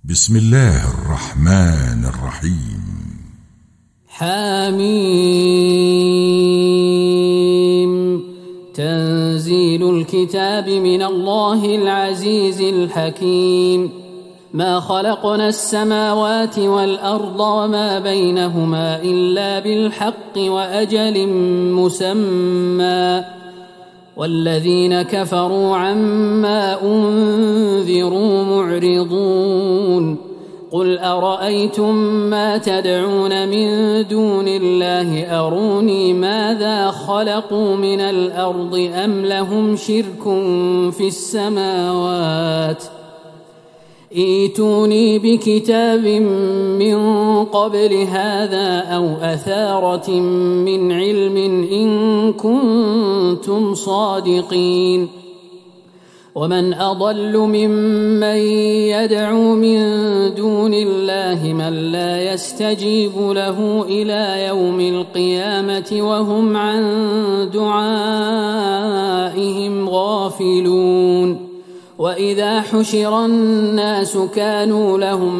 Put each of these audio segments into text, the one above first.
بسم الله الرحمن الرحيم. حميم. تنزيل الكتاب من الله العزيز الحكيم. ما خلقنا السماوات والأرض وما بينهما إلا بالحق وأجل مسمى، والذين كفروا عما أنذروا معرضون. قل أرأيتم ما تدعون من دون الله أروني ماذا خلقوا من الأرض أم لهم شرك في السماوات، ائتوني بكتاب من قبل هذا أو أثارة من علم إن كنتم صادقين. ومن أضل ممن يدعو من دون الله من لا يستجيب له إلى يوم القيامة وهم عن دعائهم غافلون. وإذا حشر الناس كانوا لهم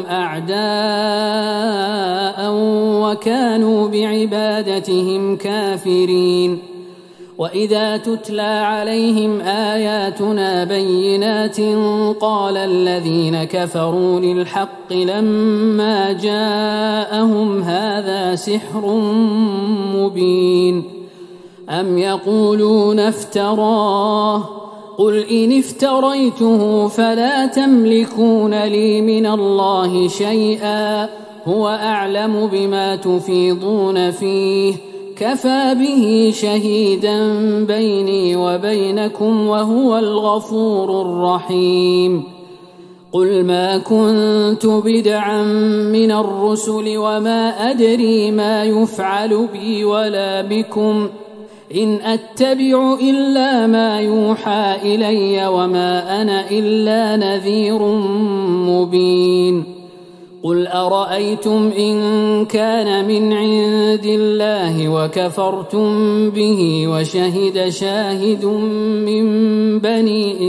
أعداء وكانوا بعبادتهم كافرين. وإذا تتلى عليهم آياتنا بينات قال الذين كفروا للحق لما جاءهم هذا سحر مبين. أم يقولون افتراه، قل إن افتريته فلا تملكون لي من الله شيئا هو أعلم بما تفيضون فيه كفى به شهيدا بيني وبينكم وهو الغفور الرحيم. قل ما كنت بدعا من الرسل وما أدري ما يفعل بي ولا بكم إن أتبع إلا ما يوحى إلي وما أنا إلا نذير مبين. قل أرأيتم إن كان من عند الله وكفرتم به وشهد شاهد من بني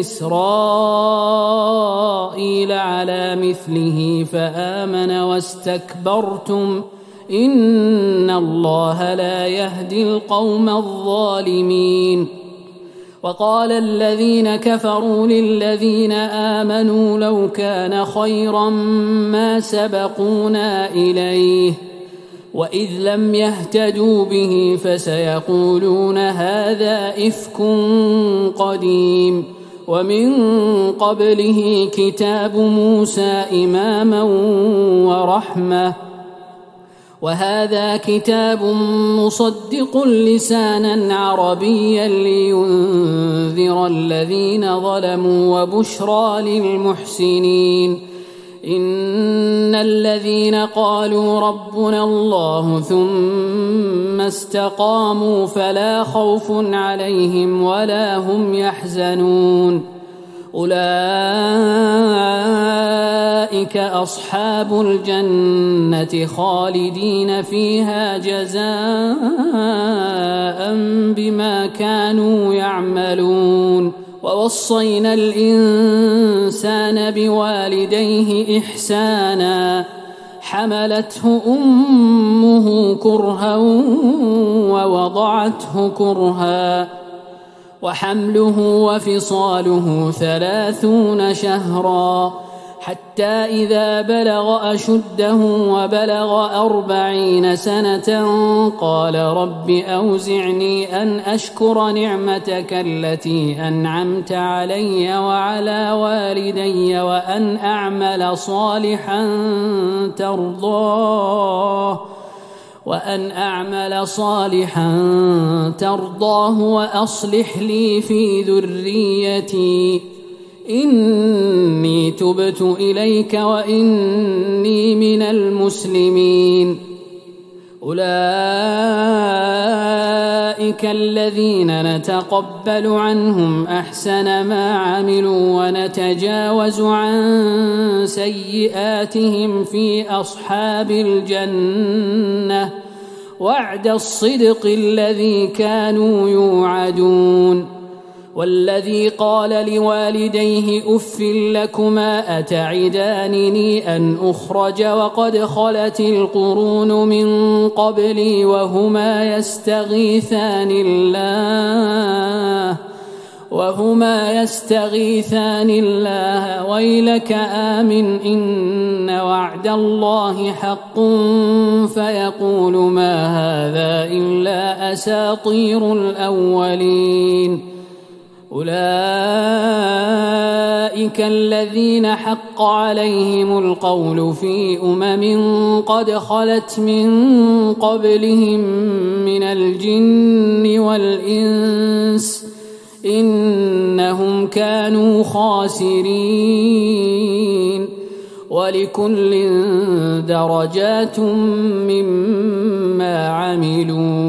إسرائيل على مثله فآمن واستكبرتم إن الله لا يهدي القوم الظالمين. وقال الذين كفروا للذين آمنوا لو كان خيرا ما سبقونا إليه وإذ لم يهتدوا به فسيقولون هذا إفك قديم. ومن قبله كتاب موسى إماما ورحمة، وهذا كتاب مصدق لسانا عربيا لينذر الذين ظلموا وبشرى للمحسنين. إن الذين قالوا ربنا الله ثم استقاموا فلا خوف عليهم ولا هم يحزنون أولئك أصحاب الجنة خالدين فيها جزاء بما كانوا يعملون. ووصينا الإنسان بوالديه إحسانا حملته أمه كرها ووضعته كرها وحمله وفصاله 30 شهرا حتى إذا بلغ أشده وبلغ 40 سنة قال رب أوزعني أن أشكر نعمتك التي أنعمت علي وعلى والدي وأن أعمل صالحا ترضاه وأصلح لي في ذريتي إني تبت إليك وإني من المسلمين. أولئك الذين نتقبل عنهم أحسن ما عملوا ونتجاوز عن سيئاتهم في أصحاب الجنة وعد الصدق الذي كانوا يوعدون. والذي قال لوالديه أف لكما أتعدانني أن أخرج وقد خلت القرون من قبلي وهما يستغيثان الله ويلك آمن إن وعد الله حق فيقول ما هذا إلا أساطير الأولين أولئك الذين حق عليهم القول في قد خلت من قبلهم من الجن والإنس إنهم كانوا خاسرين ولكل درجات مما عملوا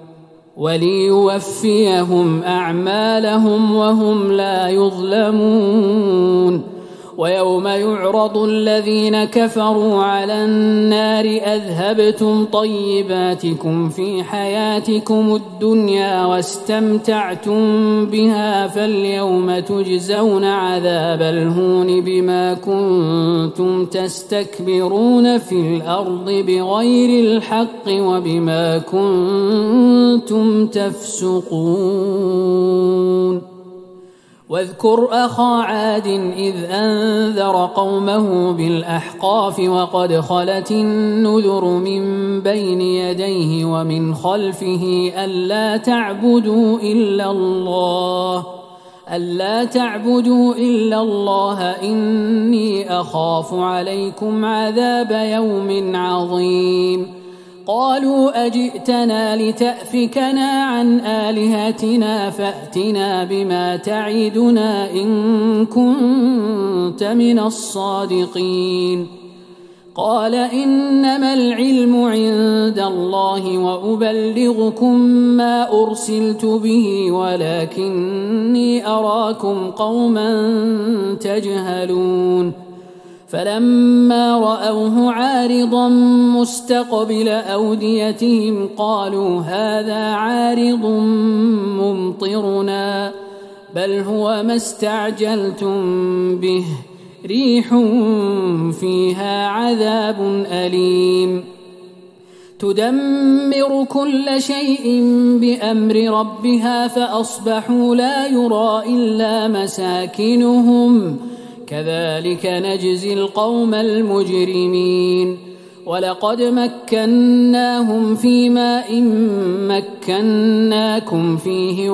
وليوفيهم أعمالهم وهم لا يظلمون ويوم يعرض الذين كفروا على النار أذهبتم طيباتكم في حياتكم الدنيا واستمتعتم بها فاليوم تجزون عذاب الهون بما كنتم تستكبرون في الأرض بغير الحق وبما كنتم تفسقون واذكر أخا عاد إذ أنذر قومه بالأحقاف وقد خلت النذر من بين يديه ومن خلفه ألا تعبدوا إلا الله إني أخاف عليكم عذاب يوم عظيم قالوا أجئتنا لتأفكنا عن آلهتنا فأتنا بما تعدنا إن كنت من الصادقين قال إنما العلم عند الله وأبلغكم ما أرسلت به ولكني أراكم قوما تجهلون فلما رأوه عارضا مستقبل أوديتهم قالوا هذا عارض ممطرنا بل هو ما استعجلتم به ريح فيها عذاب أليم تدمر كل شيء بأمر ربها فأصبحوا لا يرى إلا مساكنهم كذلك نجزي القوم المجرمين ولقد مكناهم في ماء مكناكم فيه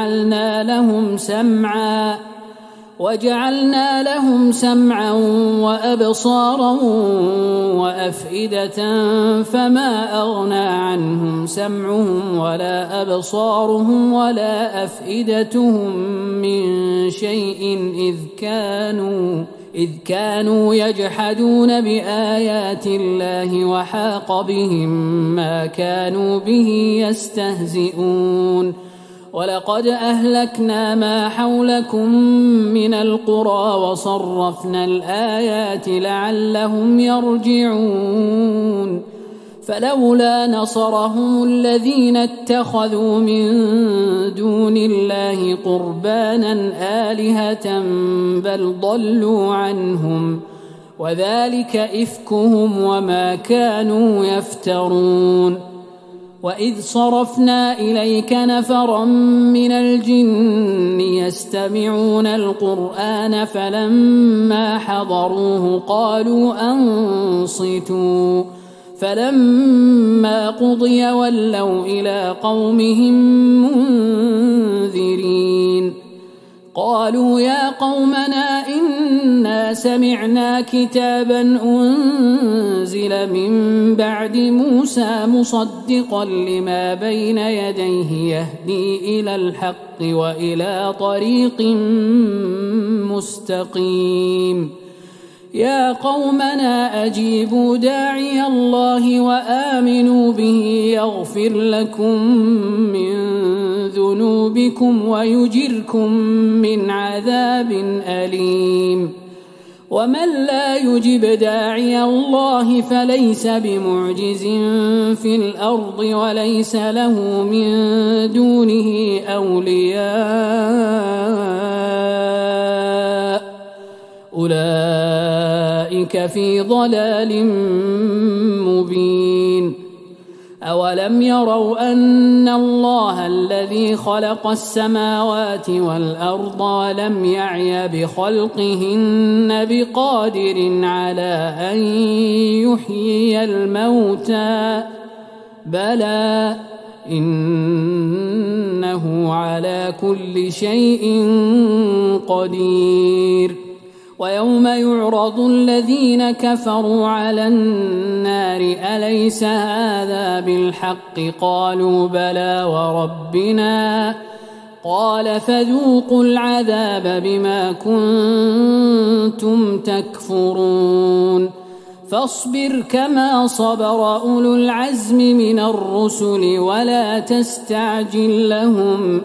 وجعلنا لهم سمعا وأبصارا وأفئدة فما أغنى عنهم سمعهم ولا أبصارهم ولا أفئدتهم من شيء إذ كانوا يجحدون بآيات الله وحاق بهم ما كانوا به يستهزئون ولقد أهلكنا ما حولكم من القرى وصرفنا الآيات لعلهم يرجعون فلولا نصرهم الذين اتخذوا من دون الله قربانا آلهة بل ضلوا عنهم وذلك إفكهم وما كانوا يفترون وإذ صرفنا إليك نفرا من الجن يستمعون القرآن فلما حضروه قالوا أنصتوا فلما قضي ولوا إلى قومهم منذرين قالوا يا قومنا إنا سمعنا كتابا أنزل من بعد موسى مصدقا لما بين يديه يهدي إلى الحق وإلى طريق مستقيم يا قومنا أجيبوا داعي الله وآمنوا به يغفر لكم من ذنوبكم ويجركم من عذاب أليم ومن لا يجب داعي الله فليس بمعجز في الأرض وليس له من دونه أولياء أولئك في ضلال مبين أولم يروا أن الله الذي خلق السماوات والأرض ولم يعي بخلقهن بقادر على أن يحيي الموتى بلى إنه على كل شيء قدير ويوم يعرض الذين كفروا على النار أليس هذا بالحق قالوا بلى وربنا قال فذوقوا العذاب بما كنتم تكفرون فاصبر كما صبر أولو العزم من الرسل ولا تستعجل لهم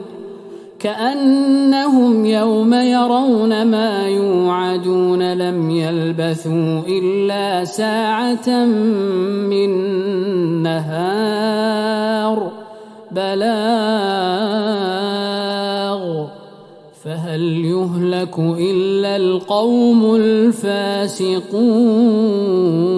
كأنهم يوم يرون ما يوعدون لم يلبثوا إلا ساعة من نهار بلاغ فهل يهلك إلا القوم الفاسقون